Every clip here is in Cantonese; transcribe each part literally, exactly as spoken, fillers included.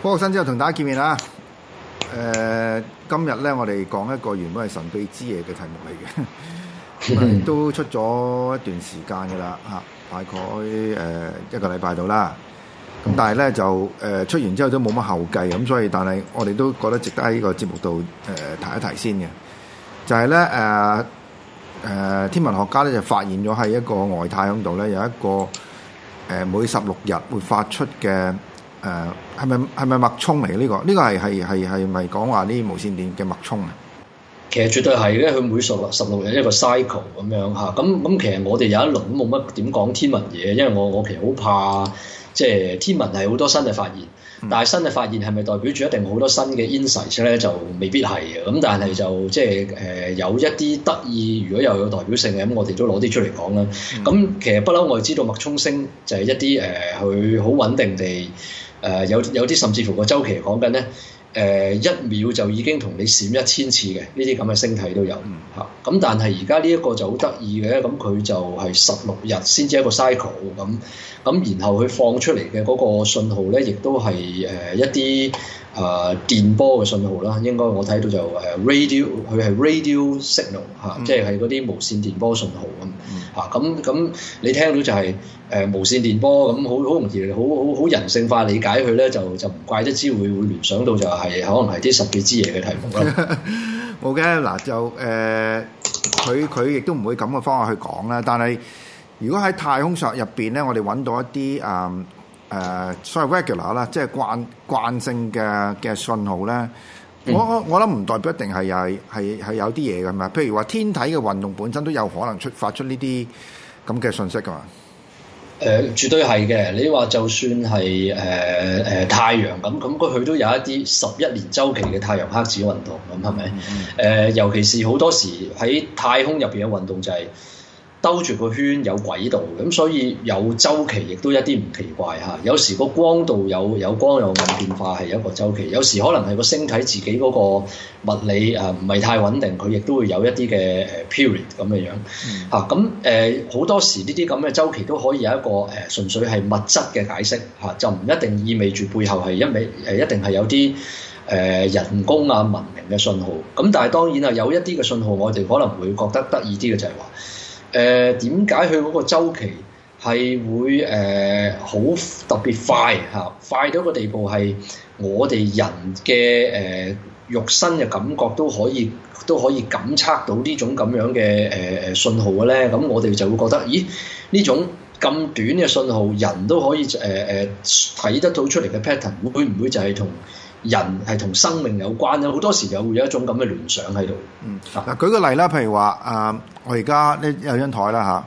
科學新知又同大家見面啦。誒、呃，今日咧我哋講一個原本係神秘之夜嘅題目嚟嘅，都出咗一段時間嘅啦，嚇，大概誒、呃、一個禮拜到啦。咁但係咧就誒、呃、出完之後都冇乜後繼，咁所以但係我哋都覺得值得喺呢個節目度誒、呃、提一提先嘅，就係咧誒誒天文學家咧就發現咗喺一個外太空度咧有一個誒、呃、每十六日會發出嘅。誒係咪係咪脈衝嚟嘅呢個？呢個係係係係咪講話呢無線電嘅脈衝啊？ 其實絕對係嘅，佢每十六十六日一個 cycle 咁樣嚇。咁咁其實我哋有一輪都冇乜點講天文嘢，因為我我其實好怕即係天文係好多新嘅發現，嗯、但係新嘅發現係咪代表住一定好多新嘅 insight 咧？就未必係嘅。咁但係就即係誒有一啲得意，如果又有代表性嘅，咁我哋都攞啲出嚟講啦。咁、嗯、其實不嬲我哋知道脈衝星就係一啲誒佢好穩定地。誒、呃、有有啲甚至乎個週期講緊咧，誒、呃、一秒就已經同你閃一千次嘅呢啲咁嘅星體都有嚇。咁、嗯啊、但係而家呢一個就好得意嘅，咁佢就係十六日先至一個 cycle 咁，咁然後佢放出嚟嘅嗰個信號咧，亦都係誒、呃、一啲誒、呃、電波嘅信號啦。應該我睇到就誒 radio，佢係 radio signal 嚇、啊，嗯、即係係嗰啲無線電波信號咁嚇。咁咁、嗯啊、你聽到就係、是。誒、呃、無線電波咁好好容易好好好人性化理解佢咧，就就唔怪得之會會聯想到就係、是、可能係啲神秘之夜嘅題目啦。 冇嘅嗱就誒，佢佢亦都唔會咁嘅方法去講啦。但係如果喺太空上入邊咧，我哋揾到一啲誒誒所謂 regular 啦，即係慣慣性嘅嘅信號咧，嗯、我我諗唔代表一定係係係係有啲嘢㗎嘛。譬如話天體嘅運動本身都有可能出發出呢啲咁嘅信息㗎嘛。 誒、呃、絕對係嘅，你話就算係誒誒太陽咁，咁佢都有一啲十一年週期嘅太陽黑子運動，咁係咪？誒、嗯呃、尤其是好多時喺太空入邊嘅運動就係兜住個圈有軌道，咁所以有週期亦都一啲唔奇怪嚇。有時個光度有有光有暗變化係一個週期，有時可能係個星體自己嗰個物理誒唔係太穩定，佢亦都會有一啲嘅誒 period 咁嘅樣嚇。咁誒好多時呢啲咁嘅週期都可以有一個誒、呃、純粹係物質嘅解釋嚇、啊，就唔一定意味住背後係一味誒一定係有啲誒、呃、人工啊文明嘅信號。咁但係當然啊，有一啲嘅信號我哋可能會覺得得意啲嘅就係話。誒點解佢嗰個週期係會誒好、呃、特別快嚇、啊，快到一個地步係我哋人嘅誒、呃、肉身嘅感覺都可以都可以感測到呢種咁樣嘅誒誒信號嘅咧？咁我哋就會覺得，咦？呢種咁短嘅信號，人都可以誒誒睇得到出嚟嘅 pattern，會唔會就係同人係同生命有關咧？好多時就會有一種咁嘅聯想喺度。 嗯，嗱，舉個例啦，譬如話啊、呃，我而家呢有張台啦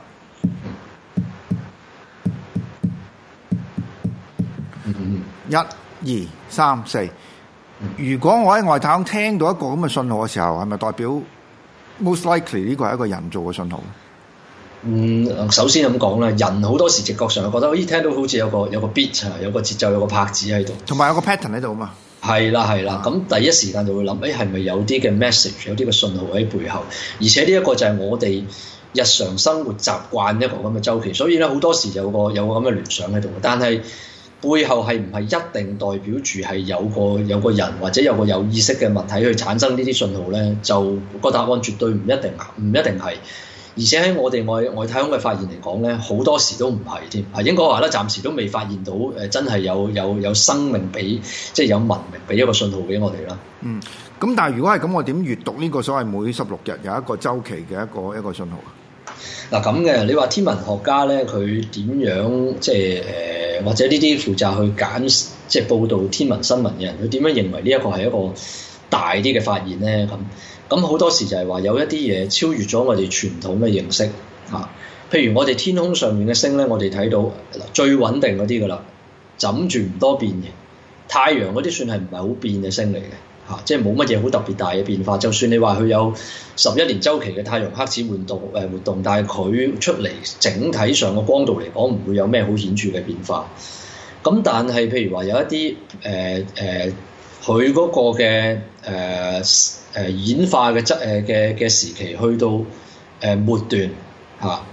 嚇，一、二、三、四。如果我喺外太空聽到一個咁嘅信號嘅時候，係咪代表 most likely 呢個係一個人造嘅信號？ 嗯，首先咁講啦，人好多時直覺上覺得，咦，聽到好似有個有個 beat 啊，有個節奏，有個拍子喺度，同埋有個 pattern 喺度啊嘛。係啦係啦，咁、嗯、第一時間就會諗，誒係咪有啲嘅 message，有啲嘅信號喺背後？而且呢一個就係我哋日常生活習慣一個咁嘅週期，所以咧好多時就有個有個咁嘅聯想喺度。但係背後係唔係一定代表住係有個有個人或者有個有意識嘅物體去產生呢啲信號咧？就個答案絕對唔一定，唔一定係。而且喺我哋外外太空嘅發現嚟講咧，好多時都唔係添，係應該話咧，暫時都未發現到誒、呃、真係有有有生命俾即係有文明俾一個信號俾我哋啦。嗯，咁但係如果係咁，我點閱讀呢個所謂每十六日有一個週期嘅一個一個信號啊？嗱咁嘅，你話天文學家咧，佢點樣即係誒、呃、或者呢啲負責去揀即係報導天文新聞嘅人，佢點樣認為呢一個係一個大啲嘅發現咧？咁咁好多時就係話有一啲嘢超越咗我哋傳統嘅認識嚇、啊，譬如我哋天空上面嘅星咧，我哋睇到最穩定嗰啲噶啦，枕住唔多變嘅。太陽嗰啲算係唔係好變嘅星嚟嘅嚇，即係冇乜嘢好特別大嘅變化。就算你話佢有十一年週期嘅太陽黑子活動誒活動，但係佢出嚟整體上個光度嚟講，唔會有咩好顯著嘅變化。咁但係譬如話有一啲誒誒，佢嗰個嘅誒誒演化嘅質誒嘅嘅時期去到誒末段嚇，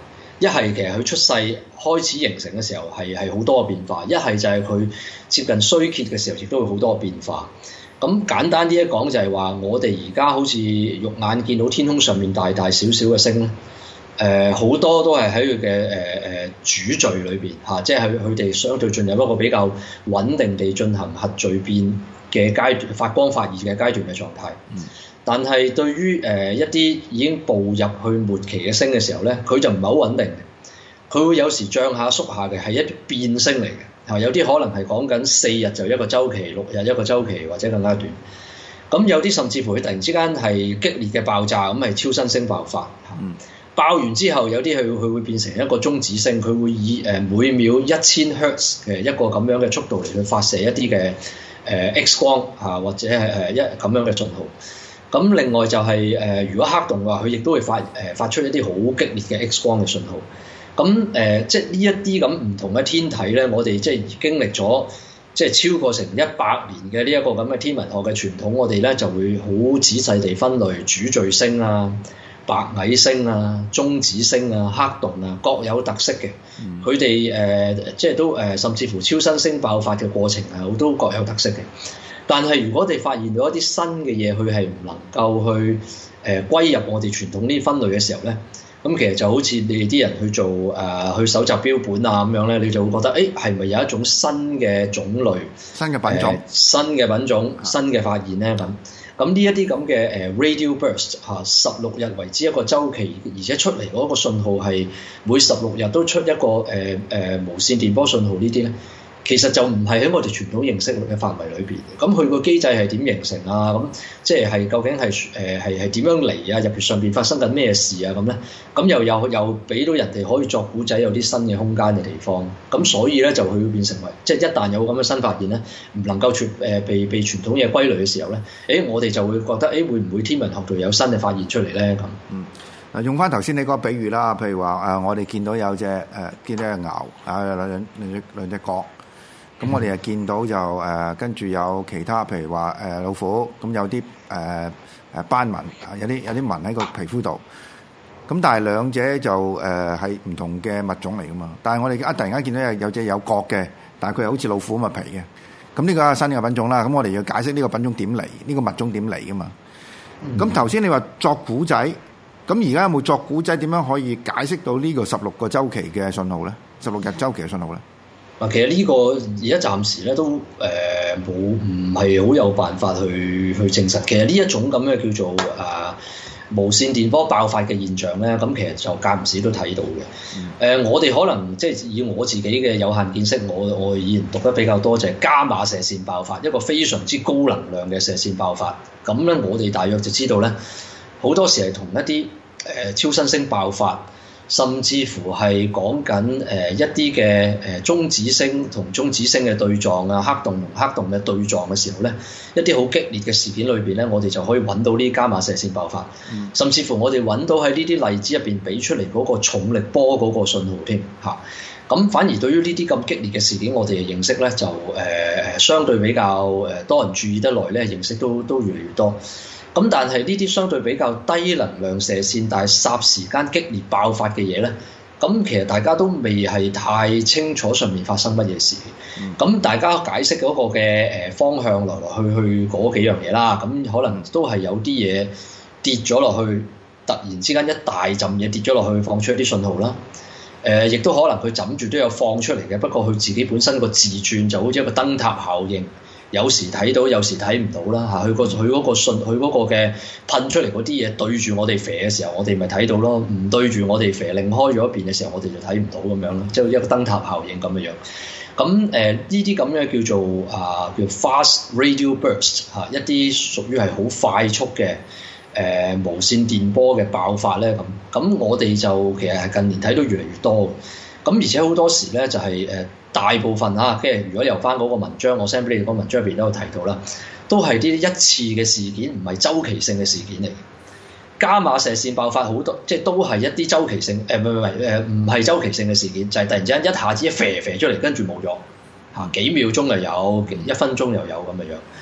一係其實佢出世開始形成嘅時候係係好多嘅變化，一係就係佢接近衰竭嘅時候亦都會好多嘅變化。咁簡單啲一講就係話，我哋而家好似肉眼見到天空上面大大小小嘅星咧。誒、呃、好多都係喺佢嘅誒誒主序裏邊嚇，即係佢佢哋相對進入一個比較穩定地進行核聚變嘅階段，發光發熱嘅階段嘅狀態。嗯、但係對於誒、呃、一啲已經步入去末期嘅星嘅時候咧，佢就唔係好穩定嘅，佢會有時漲下縮下嘅，係一啲變星嚟嘅嚇。有啲可能係講緊四日就一個週期，六日一個週期或者更加短。咁有啲甚至乎佢突然之間係激烈嘅爆炸，咁係超新星爆發。嗯爆完之後，有啲佢佢會變成一個中子星，佢會以誒每秒一千赫茲嘅一個咁樣嘅速度嚟去發射一啲嘅誒 X 光嚇，或者係誒一咁樣嘅信號。咁另外就係、是、誒、呃，如果黑洞嘅話，佢亦都會發誒、呃、發出一啲好激烈嘅 X 光嘅信號。咁誒、呃，即係呢一啲咁唔同嘅天體咧，我哋即係經歷咗即係超過成一百年嘅呢一個咁嘅天文學嘅傳統，我哋咧就會好仔細地分類主序星啊、白矮星啊、中子星啊、黑洞啊，各有特色嘅。佢哋誒即係都誒、呃，甚至乎超新星爆發嘅過程係好都各有特色嘅。但係如果我哋發現到一啲新嘅嘢，佢係唔能夠去誒、呃、歸入我哋傳統呢啲分類嘅時候咧，咁其實就好似你哋啲人去做誒、呃、去搜集標本啊咁樣咧，你就會覺得誒係咪有一種新嘅種類、 新嘅品種、 呃、新嘅品種、新嘅發現咧咁？咁呢一啲咁嘅誒 radio burst 嚇，十六日為之一個週期，而且出嚟嗰個信號係每十六日都出一個誒誒、呃呃、無線電波信號呢啲咧，其實就唔係喺我哋傳統認識嘅範圍裏邊。咁佢個機制係點形成啊？咁即係係究竟係誒係係點樣嚟啊？入邊上邊發生緊咩事啊？咁咧，咁又又又俾到人哋可以作古仔，有啲新嘅空間嘅地方。咁所以咧就佢會變成為，即係一旦有咁嘅新發現咧，唔能夠傳誒被被傳統嘢歸類嘅時候咧，誒我哋就會覺得誒會唔會天文學度有新嘅發現出嚟咧？咁嗯，嗱用翻頭先你嗰個比喻啦，譬如話誒、呃、我哋見到有隻誒、呃、見到隻牛啊兩兩兩隻兩隻角。咁我哋又見到就誒跟住有其他，譬如話誒、呃、老虎，咁有啲誒誒斑紋，有啲有啲紋喺個皮膚度。咁但係兩者就誒係唔同嘅物種嚟噶嘛。但係我哋一突然間見到有有隻有角嘅，但係佢係好似老虎咁嘅皮嘅。咁呢個係新嘅品種啦。咁我哋要解釋呢個品種點嚟，呢、呢個物種點嚟噶嘛。咁頭先你話作古仔，咁而家有冇作古仔點樣可以解釋到呢個十六個週期嘅信號咧？十六日週期嘅信號咧？ 嗱，其實呢個而家暫時咧都誒冇唔係好有辦法去去證實。其實呢一種咁嘅叫做誒、呃、無線電波爆發嘅現象咧，咁其實就間唔時都睇到嘅。誒、嗯呃，我哋可能即係以我自己嘅有限見識，我我以前讀得比較多就係伽馬射線爆發，一個非常之高能量嘅射線爆發。咁咧，我哋大約就知道咧，好多時係同一啲誒、呃、超新星爆發。甚至乎係講緊誒一啲嘅誒中子星同中子星嘅對撞啊，黑洞同黑洞嘅對撞嘅時候咧，一啲好激烈嘅事件裏邊咧，我哋就可以揾到呢啲伽馬射線爆發。嗯、甚至乎我哋揾到喺呢啲例子入邊俾出嚟嗰個重力波嗰個信號添嚇。咁、啊、反而對於呢啲咁激烈嘅事件，我哋嘅認識咧就誒誒、呃、相對比較誒多人注意得來咧，認識都都越嚟越多。咁但係呢啲相對比較低能量射線，但係霎時間激烈爆發嘅嘢咧，咁其實大家都未係太清楚上面發生乜嘢事。咁、嗯、大家解釋嗰個嘅誒方向來來去去嗰幾樣嘢啦，咁可能都係有啲嘢跌咗落去，突然之間一大陣嘢跌咗落去，放出一啲信號啦。誒、呃，亦都可能佢枕住都有放出嚟嘅，不過佢自己本身個自轉就好似一個燈塔效應。有時睇到，有時睇唔到啦嚇。佢個佢嗰個信，佢嗰個嘅噴出嚟嗰啲嘢對住我哋射嘅時候，我哋咪睇到咯；唔對住我哋射，擰開咗一邊嘅時候，我哋就睇唔到咁樣咯。即係一個燈塔效應咁嘅樣。咁誒呢啲咁嘅叫做啊叫 fast radio burst 嚇、啊，一啲屬於係好快速嘅誒、呃、無線電波嘅爆發咧咁。咁我哋就其實係近年睇到越嚟越多。咁而且好多時咧就係、是、誒。呃大部分啊，跟住如果由翻嗰個文章，我 send 俾你嗰個文章入邊都有提到啦，都係啲一次嘅事件，唔係周期性嘅事件嚟。伽馬射線爆發好多，即係都係一啲周期性，誒唔係唔係誒唔係周期性嘅事件，就係、是、突然之間一下子一射射出嚟，跟住冇咗嚇，幾秒鐘又有，一分鐘又有咁嘅樣。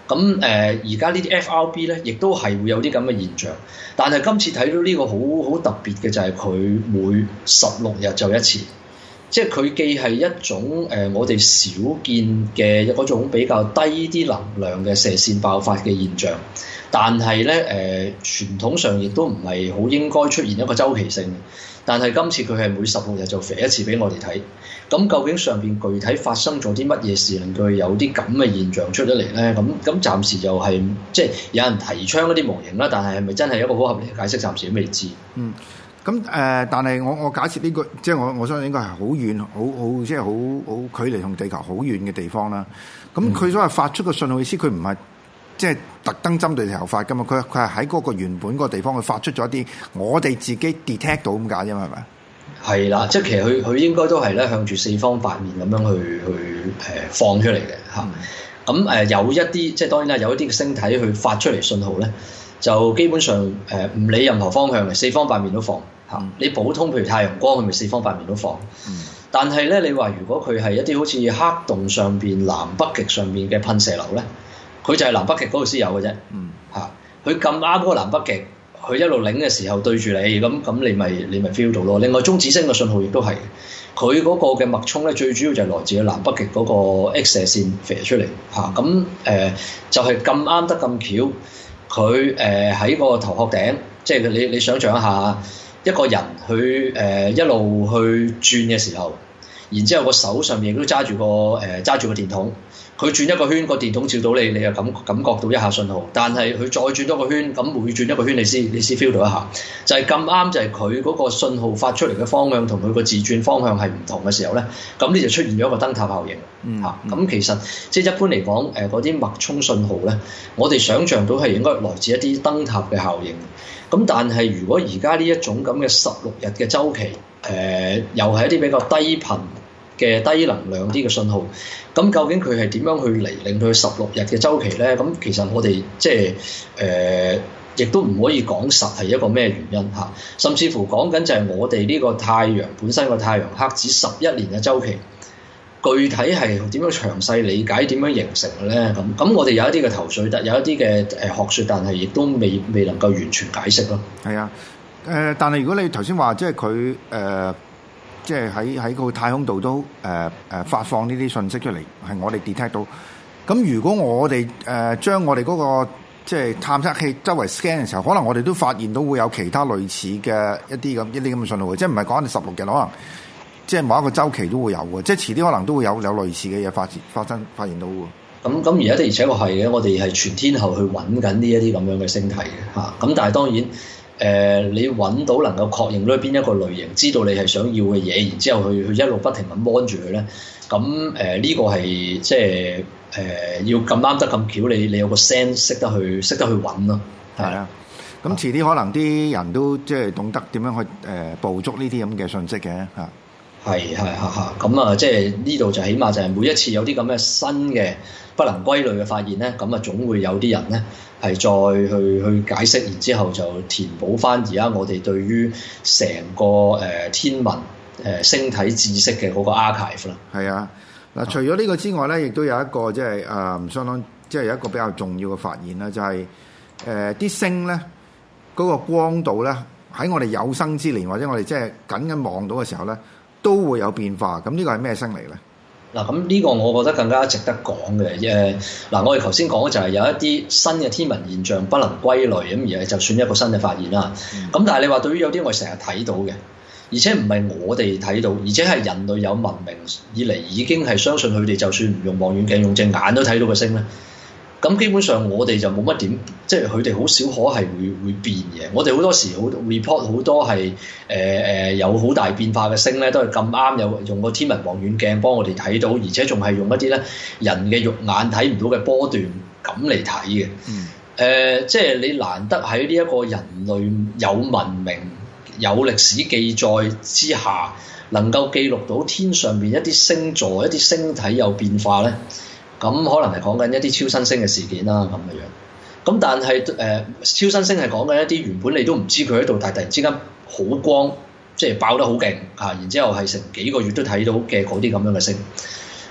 咁誒而家呢啲 F R B 咧，亦都係會有啲咁嘅現象。但係今次睇到呢個好好特別嘅就係佢每十六日就一次，即係佢既係一種誒、呃、我哋少見嘅嗰種比較低啲能量嘅射線爆發嘅現象。但係咧誒傳統上亦都唔係好應該出現一個周期性嘅，但係今次佢係每十六日就射一次俾我哋睇。咁究竟上邊具體發生咗啲乜嘢事令佢有啲咁嘅現象出咗嚟咧？咁咁暫時就係、是、即係有人提倡一啲模型啦，但係係咪真係一個好合理嘅解釋？暫時都未知。 嗯，咁誒、呃，但係我我假設呢、這個即係我我相信應該係好遠，好好即係好好距離同地球好遠嘅地方啦。咁佢所謂發出嘅信號意思，佢唔係即係特登針對地球發噶嘛？佢佢係喺嗰個原本個地方，佢發出咗一啲我哋自己 detect 到咁解啫嘛？係咪？ 係啦，即係其實佢佢應該都係咧向住四方八面咁樣去去誒、呃、放出嚟嘅嚇。咁誒、嗯呃、有一啲即係當然啦，有一啲嘅星體去發出嚟信號咧，就基本上誒唔、呃、理任何方向嘅，四方八面都放嚇。嗯、你普通譬如太陽光，佢咪四方八面都放。嗯、但係咧，你話如果佢係一啲好似黑洞上邊南北極上邊嘅噴射流咧，佢就係南北極嗰度先有嘅啫。嗯嚇，佢咁啱嗰個南北極。佢一路擰嘅時候對住你，咁咁你咪你咪 feel 到咯。另外中子星嘅信號亦都係，佢嗰個嘅脈衝咧，最主要就係來自於南北極嗰個 X 射線射出嚟嚇。咁、啊、誒、呃、就係咁啱得咁巧，佢誒喺個頭殼頂，即係你你想象一下，一個人佢誒、呃、一路去轉嘅時候，然之後個手上面亦都揸住個誒揸住個電筒。佢轉一個圈，個電筒照到你，你又感感覺到一下信號。但係佢再轉多個圈，咁每轉一個圈，你先你先 feel 到一下。就係咁啱，就係佢嗰個信號發出嚟嘅方向同佢個自轉方向係唔同嘅時候咧，咁你就出現咗一個燈塔效應。嚇、嗯，咁、嗯啊、其實即係一般嚟講，誒嗰啲脈衝信號咧，我哋想象到係應該來自一啲燈塔嘅效應。咁但係如果而家呢一種咁嘅十六日嘅週期，誒、呃、又係一啲比較低頻嘅低能量啲嘅信號，咁究竟佢係點樣去嚟令佢十六日嘅週期咧？咁其實我哋即係誒，亦都唔可以講實係一個咩原因嚇，甚至乎講緊就係我哋呢個太陽本身個太陽黑子十一年嘅週期，具體係點樣詳細理解點樣形成嘅咧？咁咁我哋有一啲嘅頭緒，但有一啲嘅誒學説，但係亦都未未能夠完全解釋咯。係啊， 誒、呃，但係如果你頭先話即係佢誒。呃即係喺喺個太空度都誒誒、呃呃、發放呢啲信息出嚟，係我哋 detect 到。咁如果我哋誒、呃、將我哋嗰、那個即係探測器周圍 scan 嘅時候，可能我哋都發現到會有其他類似嘅一啲咁一啲咁嘅信號，即係唔係講緊十六日，可能即係某一個週期都會有嘅，即係遲啲可能都會有有類似嘅嘢發生發生發現到嘅。 咁咁而家的而且確係嘅，我哋係全天候去揾緊呢一啲咁樣嘅星體嘅嚇。咁但係當然。誒、呃，你揾到能夠確認到邊一個類型，知道你係想要嘅嘢，然之後去去一路不停咁 mon 住佢咧，咁誒呢個係即係誒、呃、要咁啱得咁巧，你你有個 sense 識得去識得去揾咯。係啊， 咁遲啲可能啲人都即係懂得點樣去誒、呃、捕捉呢啲咁嘅信息嘅嚇。 係係係係，咁啊即係呢度就起碼就係每一次有啲咁嘅新嘅不能歸類嘅發現咧，咁啊總會有啲人咧。係再去去解釋，然之後就填補翻而家我哋對於成個誒、呃、天文誒、呃、星體知識嘅嗰個 archive 啦。 係啊，嗱，除咗呢個之外咧，亦都有一個即係誒唔相當，即係有一個比較重要嘅發現啦，就係誒啲星咧嗰個光度咧喺我哋有生之年或者我哋即係緊緊望到嘅時候咧，都會有變化。咁呢個係咩星嚟咧？ 嗱，咁呢個我覺得更加值得講嘅，誒，嗱，我哋頭先講嘅就係有一啲新嘅天文現象不能歸類，咁而係就算一個新嘅發現啦。咁、嗯、但係你話對於有啲我哋成日睇到嘅，而且唔係我哋睇到，而且係人類有文明以嚟已經係相信佢哋就算唔用望遠鏡，用隻眼都睇到嘅星咧。咁基本上我哋就冇乜點，即係佢哋好少可係會會變嘅。我哋好多時好 report 好多係誒誒有好大變化嘅星咧，都係咁啱有用個天文望遠鏡幫我哋睇到，而且仲係用一啲咧人嘅肉眼睇唔到嘅波段咁嚟睇嘅。誒、嗯呃，即係你難得喺呢一個人類有文明、有歷史記載之下，能夠記錄到天上邊一啲星座、一啲星體有變化咧。咁可能係講緊一啲超新星嘅事件啦，咁嘅樣。咁但係誒、呃、超新星係講緊一啲原本你都唔知佢喺度，但係突然之間好光，即係爆得好勁啊！然之後係成幾個月都睇到嘅嗰啲咁樣嘅星。咁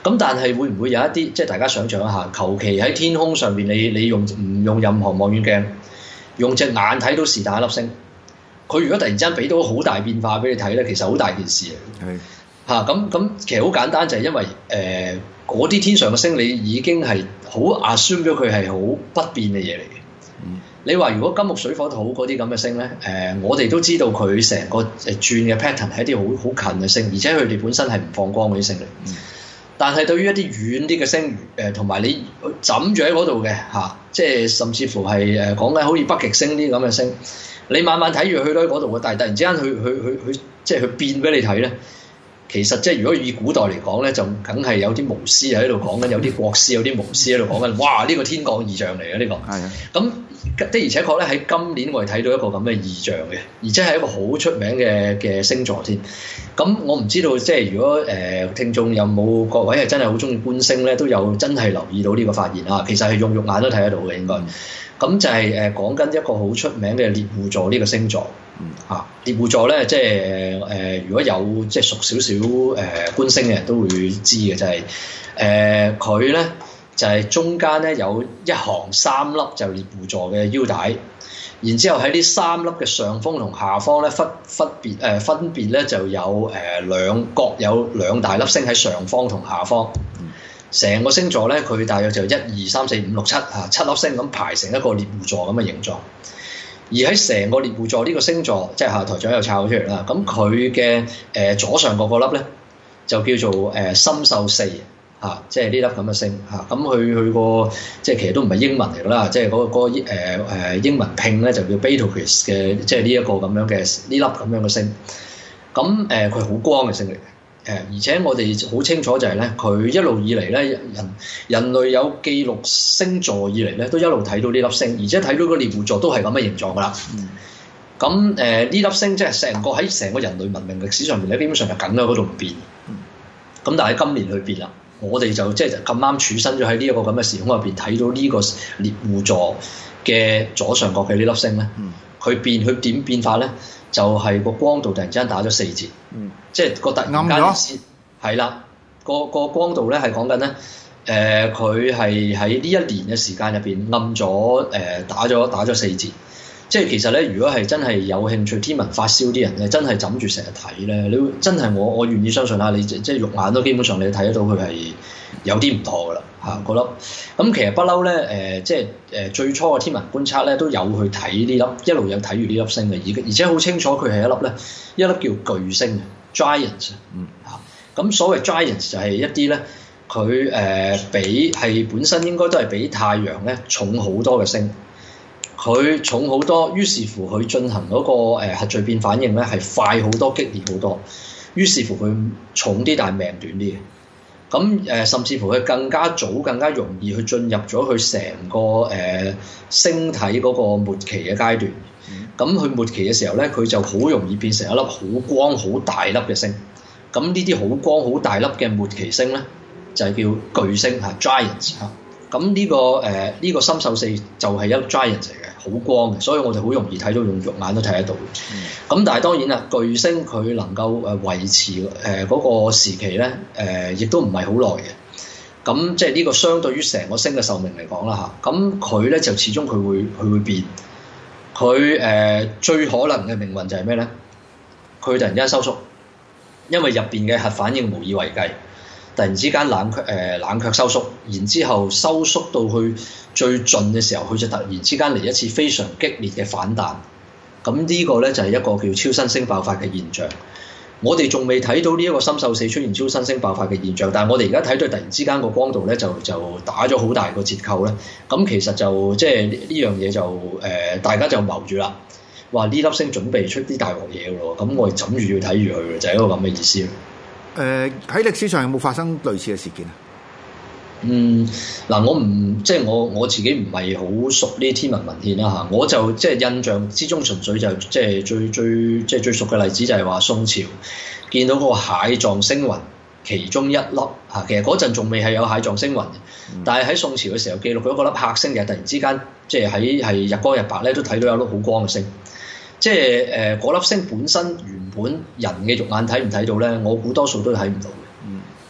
咁但係會唔會有一啲即係大家想象一下，求其喺天空上邊，你你用唔用任何望遠鏡，用隻眼睇到是但一粒星，佢如果突然之間俾到好大變化俾你睇咧，其實好大件事嚟。係嚇咁咁，其實好簡單，就係因為誒嗰啲天上嘅星，你已經係好 assume 咗佢係好不變嘅嘢嚟嘅。嗯、你話如果金木水火土嗰啲咁嘅星咧，誒、呃、我哋都知道佢成個誒轉嘅 pattern 係一啲好好近嘅星，而且佢哋本身係唔放光嗰啲星嚟。嗯、但係對於一啲遠啲嘅星，誒同埋你枕住喺嗰度嘅嚇，即係甚至乎係誒講緊好似北極星啲咁嘅星，你慢慢睇住去到嗰度嘅，但係突然之間佢佢佢佢即係佢變俾你睇咧。其實即係如果以古代嚟講咧，就梗係有啲巫師喺度講緊，有啲國師有啲巫師喺度講緊，哇！呢、這個天降異象嚟嘅呢個。係啊的。咁的而且確咧，喺今年我哋睇到一個咁嘅異象嘅，而且係一個好出名嘅嘅星座添。咁我唔知道即係如果誒、呃、聽眾有冇各位係真係好中意觀星咧，都有真係留意到呢個發現啊。其實係用肉眼都睇得到嘅應該。咁就係誒講緊一個好出名嘅獵戶座呢個星座。嗯嚇，獵戶座咧，即係誒、呃，如果有即係熟少少誒觀星嘅人都會知嘅，就係誒佢咧就係、是、中間咧有一行三粒就獵戶座嘅腰帶，然之後喺呢三粒嘅上方同下方咧分分別誒、呃、分別咧就有誒、呃、兩各有兩大粒星喺上方同下方，成、嗯、個星座咧佢大約就一二三四五六七嚇七粒星咁排成一個獵戶座咁嘅形狀。而喺成個獵戶座呢個星座，即係下台長又抄咗出嚟啦。咁佢嘅誒左上角嗰粒咧，就叫做誒參宿四嚇，即係呢粒咁嘅星嚇。咁佢佢個即係其實都唔係英文嚟㗎啦，即係嗰、嗰個嗰、嗰個誒、呃、英文拼咧就叫 Betelgeuse 嘅，即係呢一個咁樣嘅呢粒咁樣嘅星。咁誒佢好光嘅星嚟嘅。誒，而且我哋好清楚就係咧，佢一路以嚟咧，人人類有記錄星座以嚟咧，都一路睇到呢粒星，而且睇到個獵戶座都係咁嘅形狀噶啦。咁誒呢粒星即係成個喺成個人類文明歷史上面咧，基本上係梗喺嗰度唔變。咁、嗯、但係今年裏邊啦，我哋就即係咁啱處身咗喺呢一個咁嘅時空入邊，睇到呢個獵戶座嘅左上角嘅呢粒星咧，佢、嗯、變佢點變化咧？就係個光度突然之間打咗四折，嗯、即係個突然間係啦，個個光度咧係講緊咧，誒佢係喺呢一年嘅時間入邊暗咗誒、呃、打咗打咗四折，即係其實咧，如果係真係有興趣天文發燒啲人咧，真係枕住成日睇咧，你會真係我我願意相信下你，即係肉眼都基本上你睇得到佢係有啲唔妥噶啦嚇嗰粒。咁其實不嬲咧誒，即係誒最初嘅天文觀測咧都有去睇呢粒，一路有睇住呢粒星嘅，而而且好清楚佢係一粒咧，一粒叫巨星 giant 嗯嚇。咁所謂 giant 就係一啲咧，佢誒比係本身應該都係比太陽咧重好多嘅星。佢重好多，於是乎佢進行嗰個誒核聚變反應咧係快好多、激烈好多。於是乎佢重啲，但係命短啲嘅。咁誒、呃，甚至乎佢更加早、更加容易去進入咗佢成個誒、呃、星體嗰個末期嘅階段。咁佢末期嘅時候咧，佢就好容易變成一粒好光、好大粒嘅星。咁呢啲好光、好大粒嘅末期星咧，就係、是、叫巨星嚇 （giant） 嚇。咁呢、這個誒呢、呃這個參宿四就係一粒 giant 嚟嘅。好光嘅，所以我哋好容易睇到，用肉眼都睇得到。咁、嗯、但係當然啦，巨星佢能夠誒維持誒嗰、呃那個時期咧，誒、呃、亦都唔係好耐嘅。咁即係呢個相對於成個星嘅壽命嚟講啦嚇，咁佢咧就始終佢會佢會變。佢誒、呃、最可能嘅命運就係咩咧？佢突然間收縮，因為入邊嘅核反應無以為繼。突然之間冷卻誒、呃、冷卻收縮，然之後收縮到去最盡嘅時候，佢就突然之間嚟一次非常激烈嘅反彈。咁呢個咧就係、是、一個叫超新星爆發嘅現象。我哋仲未睇到呢一個參宿四出現超新星爆發嘅現象，但係我哋而家睇到突然之間個光度咧就就打咗好大個折扣咧。咁其實就即係呢樣嘢就誒、呃、大家就謀住啦，話呢粒星準備出啲大鑊嘢嘅咯。咁我哋枕住要睇住佢嘅，就係、是、一個咁嘅意思。 誒喺歷史上有冇發生類似嘅事件啊？ 嗯，嗱，我唔即係我我自己唔係好熟呢啲天文文獻啦嚇，我就即係印象之中純粹就即係最最即係最熟嘅例子就係話宋朝見到嗰個蟹狀星雲其中一粒嚇，其實嗰陣仲未係有蟹狀星雲嘅，嗯、但係喺宋朝嘅時候記錄咗嗰粒黑星，就突然之間即係喺係日光日白咧都睇到有粒好光嘅星。即係誒嗰粒星本身原本人嘅肉眼睇唔睇到咧？我估多數都睇唔到嘅。嗯。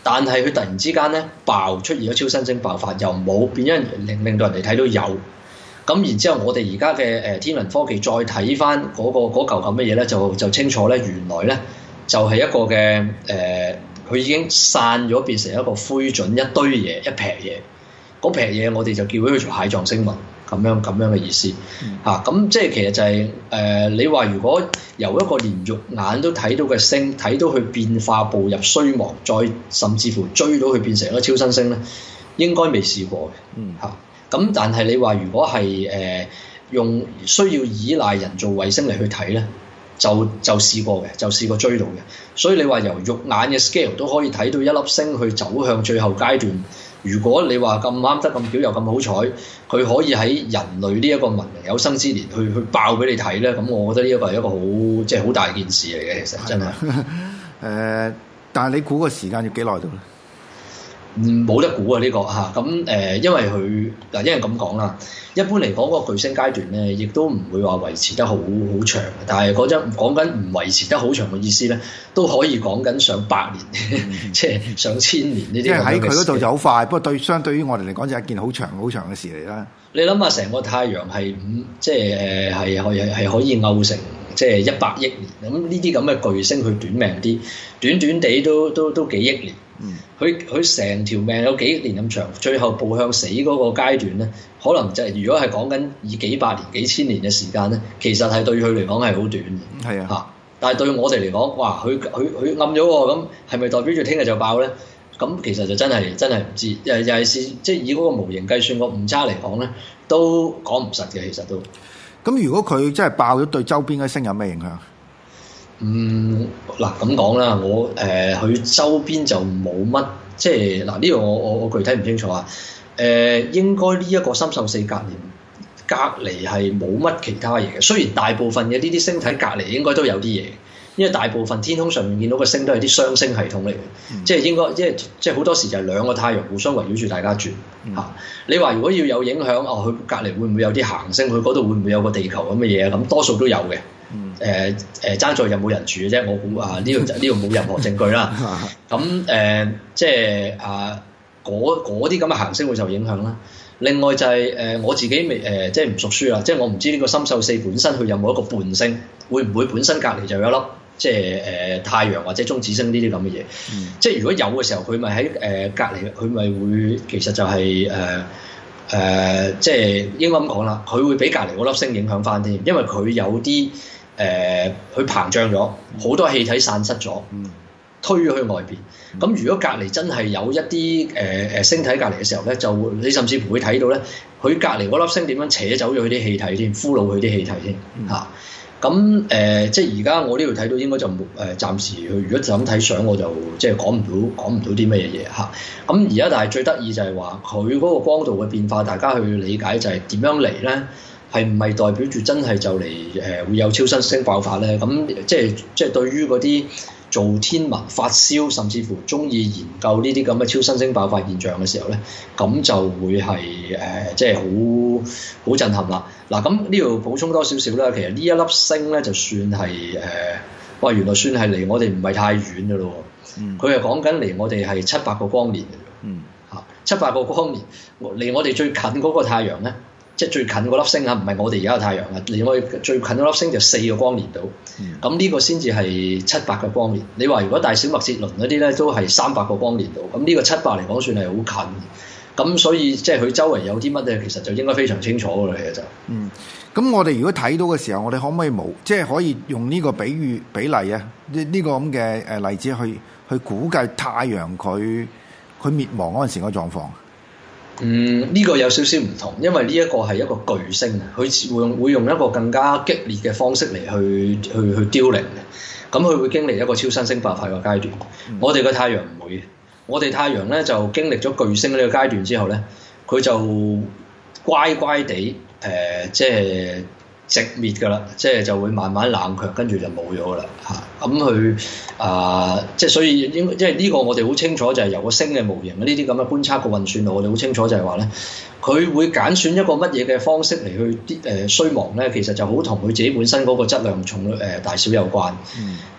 但係佢突然之間咧爆出現咗超新星爆發，又冇變咗令令到人哋睇到有。咁然之後，我哋而家嘅誒天文科技再睇翻嗰個嗰嚿咁嘅嘢咧，就就清楚咧，原來咧就係、是、一個嘅誒，佢、呃、已經散咗變成一個灰燼一堆嘢一撇嘢，嗰撇嘢我哋就叫佢做蟹狀星雲咁樣咁樣嘅意思嚇。咁、嗯啊、即係其實就係、是、誒、呃，你話如果由一個連肉眼都睇到嘅星，睇到佢變化步入衰亡，再甚至乎追到佢變成一個超新星咧，應該未試過嘅嚇。嗯啊咁但係你話如果係誒、呃、用需要依賴人造衛星嚟去睇咧，就就試過嘅，就試過追到嘅。所以你話由肉眼嘅 scale 都可以睇到一粒星去走向最後階段。如果你話咁啱得咁巧又咁好彩，佢可以喺人類呢一個文明有生之年去去爆俾你睇咧，咁我覺得呢一個係一個好即係好大件事嚟嘅，其實真係。誒、 呃，但係你估個時間要幾耐到咧？ 冇得估啊！呢、這個嚇咁誒，因為佢嗱，因為咁講啦，一般嚟講，個巨星階段咧，亦都唔會話維持得好好長。但係嗰陣講緊唔維持得好長嘅意思咧，都可以講緊上百年，嗯、即係上千年呢啲。即係喺佢嗰度就好快，不過對相對於我哋嚟講，就係一件好長好長嘅事嚟啦。你諗下，成個太陽係五，即係誒係可以係可以構成即係一百億年。咁呢啲咁嘅巨星，佢短命啲，短短地都都都幾億年。佢佢成條命有幾億年咁長，最後步向死嗰個階段咧，可能就係、是、如果係講緊以幾百年、幾千年嘅時間咧，其實係對佢嚟講係好短嘅。係啊，嚇！但係對我哋嚟講，哇！佢佢佢暗咗喎，咁係咪代表住聽日就爆咧？咁其實就真係真係唔知，又又係是即係以嗰個模型計算個誤差嚟講咧，都講唔實嘅。其實都咁，如果佢真係爆咗，對周邊嘅星有咩影響？ 嗯，嗱咁講啦，我誒佢、呃、周邊就冇乜，即係嗱呢個我我我具體唔清楚啊。誒、呃、應該呢一個三十四格年隔離係冇乜其他嘢嘅，雖然大部分嘅呢啲星體隔離應該都有啲嘢，因為大部分天空上面見到嘅星都係啲雙星系統嚟嘅、嗯，即係應該即係即係好多時就係兩個太陽互相圍繞住大家轉嚇、嗯啊。你話如果要有影響，哦佢隔離會唔會有啲行星？佢嗰度會唔會有個地球咁嘅嘢？咁多數都有嘅。誒誒爭在有冇人住嘅啫，我估啊呢度就呢度冇任何證據啦。咁誒、呃、即係啊嗰啲咁嘅行星會受影響啦。另外就係、是、誒、呃、我自己未誒、呃、即係唔熟書啦，即係我唔知呢個參宿四本身佢有冇一個伴星，會唔會本身隔離就有一粒即係誒、呃、太陽或者中子星呢啲咁嘅嘢？嗯、即係如果有嘅時候，佢咪喺誒隔離，佢咪會其實就係誒誒即係應該咁講啦，佢會俾隔離嗰粒星影響翻添，因為佢有啲。誒，佢、呃、膨脹咗，好多氣體散失咗，推咗去外邊。咁、嗯、如果隔離真係有一啲誒誒星體隔離嘅時候咧，就會你甚至乎會睇到咧，佢隔離嗰粒星點樣扯走咗佢啲氣體添，俘虜佢啲氣體添嚇。咁誒、嗯啊呃，即係而家我呢度睇到應該就冇誒、呃，暫時佢如果就咁睇相，我就即係講唔到講唔到啲咩嘢嚇。咁而家但係最得意就係話佢嗰個光度嘅變化，大家去理解就係點樣嚟咧？係唔係代表住真係就嚟誒、呃、會有超新星爆發咧？咁即係即係對於嗰啲做天文發燒，甚至乎中意研究呢啲咁嘅超新星爆發現象嘅時候咧，咁就會係誒、呃、即係好好震撼啦！嗱，咁呢度補充多少少啦，其實呢一粒星咧就算係誒，哇、呃、原來算係離我哋唔係太遠嘅咯。佢係講緊離我哋係七百個光年嘅。嗯，嚇七百個光年離我哋最近嗰個太陽咧。即係最近嗰粒星啊，唔係我哋而家嘅太陽啊，離我哋最近嗰粒星就四個光年度，咁呢、嗯、個先至係七百個光年。你話如果大小麥哲倫嗰啲咧，都係三百個光年度，咁呢個七百嚟講算係好近。咁所以即係佢周圍有啲乜嘢，其實就應該非常清楚㗎啦，其實就。嗯，咁我哋如果睇到嘅時候，我哋可唔可以冇，即係可以用呢個比喻比例啊？呢、這、呢個咁嘅誒例子去去估計太陽佢佢滅亡嗰陣時個狀況？嗯，呢、這個有少少唔同，因為呢一個係一個巨星，佢會用會用一個更加激烈嘅方式嚟去去去凋零嘅。咁佢會經歷一個超新星爆發嘅階段。嗯、我哋個太陽唔會，我哋太陽咧就經歷咗巨星呢個階段之後咧，佢就乖乖地誒、呃，即係直滅㗎啦，即係就會慢慢冷卻，跟住就冇咗㗎啦嚇。咁佢啊，即係所以應即係呢個我哋好清楚，就係由個星嘅模型呢啲咁嘅觀測個運算度，我哋好清楚就係話咧，佢會揀選一個乜嘢嘅方式嚟去啲誒衰亡咧，其實就好同佢自己本身嗰個質量重誒、呃、大小有關。誒、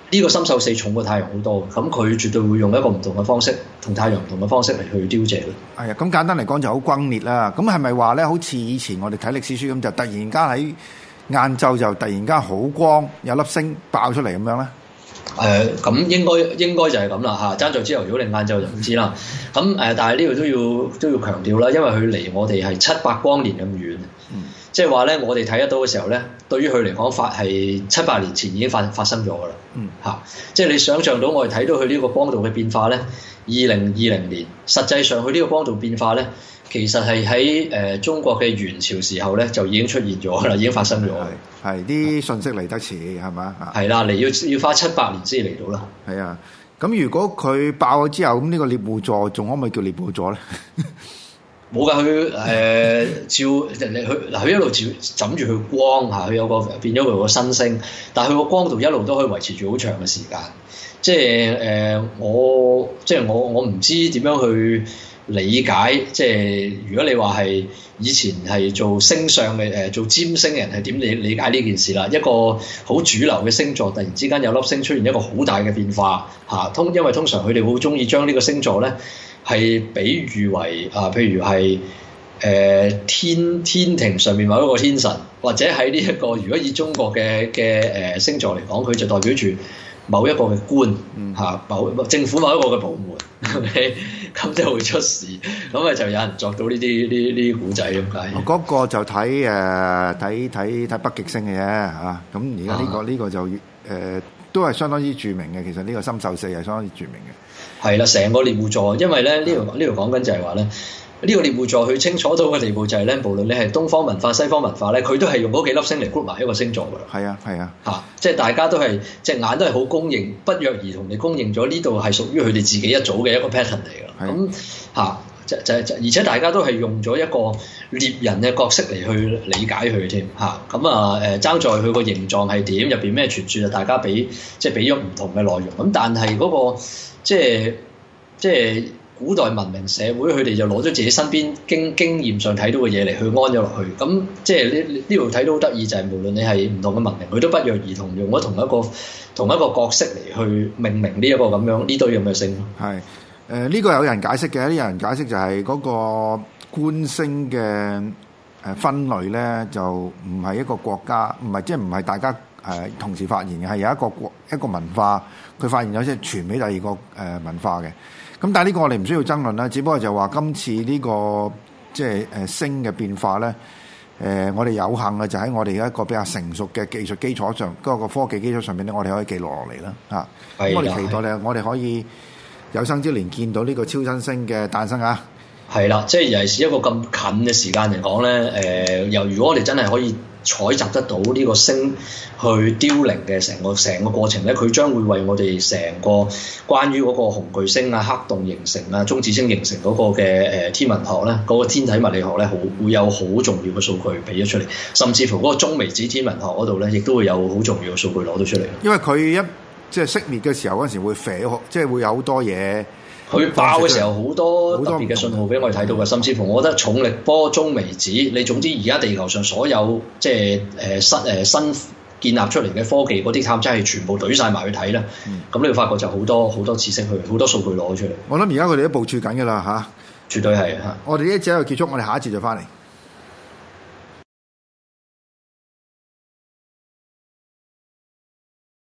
呢個參宿四重過太陽好多，咁佢絕對會用一個唔同嘅方式，同太陽唔同嘅方式嚟去凋謝咯。 係啊，咁簡單嚟講就好轟烈啦。咁係咪話咧，好似以前我哋睇歷史書咁，就突然間喺晏晝就突然間好光，有粒星爆出嚟咁樣咧？ 誒咁、呃、應該應該就係咁啦嚇，爭在之後，如果你晏晝就唔知啦。咁誒、呃，但係呢度都要都要強調啦，因為佢離我哋係七百光年咁遠，嗯、即係話咧，我哋睇得到嘅時候咧，對於佢嚟講發係七百年前已經發發生咗噶啦，嚇、嗯啊！即係你想象到我哋睇到佢呢個光度嘅變化咧，二零二零年，實際上佢呢個光度變化咧，其實係喺誒中國嘅元朝時候咧就已經出現咗啦，已經發生咗。 係啲信息嚟得遲係嘛？ 係啦，嚟要要花七百年先嚟到啦。 係啊，咁如果佢爆咗之後，咁呢個獵戶座仲可唔可以叫獵戶座咧？ 冇㗎，佢誒、呃、照你佢嗱，佢一路照枕住佢光嚇，佢有個變咗佢個新星，但係佢個光度一路都可以維持住好長嘅時間。即係誒、呃，我即係我我唔知點樣去理解，即係如果你話係以前係做星相嘅誒，做占星嘅人係點理理解呢件事啦？一個好主流嘅星座突然之間有粒星出現一個好大嘅變化嚇，通因為通常佢哋好中意將呢個星座咧係比喻為啊，譬如係誒、呃、天天庭上面某一個天神，或者喺呢一個如果以中國嘅嘅誒星座嚟講，佢就代表住某一個嘅官嚇，某政府某一個嘅部門，咁就會出事，咁啊就有人作到呢啲呢呢啲古仔咁解。 嗰個就睇誒睇睇睇北極星嘅啫嚇，咁而家呢個呢、啊、個就誒、呃、都係相當之著名嘅。其實呢個參宿四係相當之著名嘅。係啦，成個獵戶座，因為咧呢度呢度講緊就係話咧。呢個獵戶座佢清楚到嘅地步就係咧，無論你係東方文化、西方文化咧，佢都係用嗰幾粒星嚟 group 埋一個星座㗎啦。係啊，係啊，嚇、啊！即係大家都係隻眼都係好公認，不約而同地公認咗呢度係屬於佢哋自己一組嘅一個 pattern 嚟㗎。咁嚇，就就就，而且大家都係用咗一個獵人嘅角色嚟去理解佢添嚇。咁啊誒，爭在佢個形狀係點，入邊咩傳説啊，大家俾即係俾咗唔同嘅內容。咁但係嗰、嗰個即係即係。古代文明社會，佢哋就攞咗自己身邊經經驗上睇到嘅嘢嚟去安咗落去。咁即係呢呢度睇到好得意就係，無論你係唔同嘅文明，佢都不約而同用咗同一個同一個角色嚟去命名呢一個咁樣呢堆咁嘅星。係誒呢個有人解釋嘅，啲有人解釋就係嗰個觀星嘅誒分類咧，就唔係一個國家，唔係即係唔係大家誒、呃、同時發現嘅，係有一個國一個文化佢發現咗即係傳俾第二個誒、呃、文化嘅。咁但係呢個我哋唔需要爭論啦，只不過就話今次呢、這個即係誒星嘅變化咧，誒、呃、我哋有幸嘅就喺我哋一個比較成熟嘅技術基礎上，嗰、那個科技基礎上面咧，我哋可以記錄落嚟啦嚇。咁我哋期待咧，我哋可以有生之年見到呢個超新星嘅誕生啊！係啦，即係尤其是一個咁近嘅時間嚟講咧，誒、呃、又如果我哋真係可以採集得到呢個星去凋零嘅成個成個過程咧，佢將會為我哋成個關於嗰個紅巨星啊、黑洞形成啊、中子星形成嗰個嘅誒、呃、天文學咧，嗰、嗰個天體物理學咧，好會有好重要嘅數據俾咗出嚟，甚至乎嗰個中微子天文學嗰度咧，亦都會有好重要嘅數據攞到出嚟。因為佢一即係熄滅嘅時候嗰陣時會飛，即係會有好多嘢。佢爆嘅時候好多特別嘅信號俾我哋睇到嘅，甚至乎我覺得重力波、中微子，你總之而家地球上所有即係誒新誒新建立出嚟嘅科技嗰啲探測器，全部懟晒埋去睇啦。咁、嗯、你會發覺就好多好多知識去，好多數據攞出嚟。我諗而家佢哋都部署緊㗎啦嚇，絕對係嚇。我哋呢一節喺度結束，我哋下一節就翻嚟。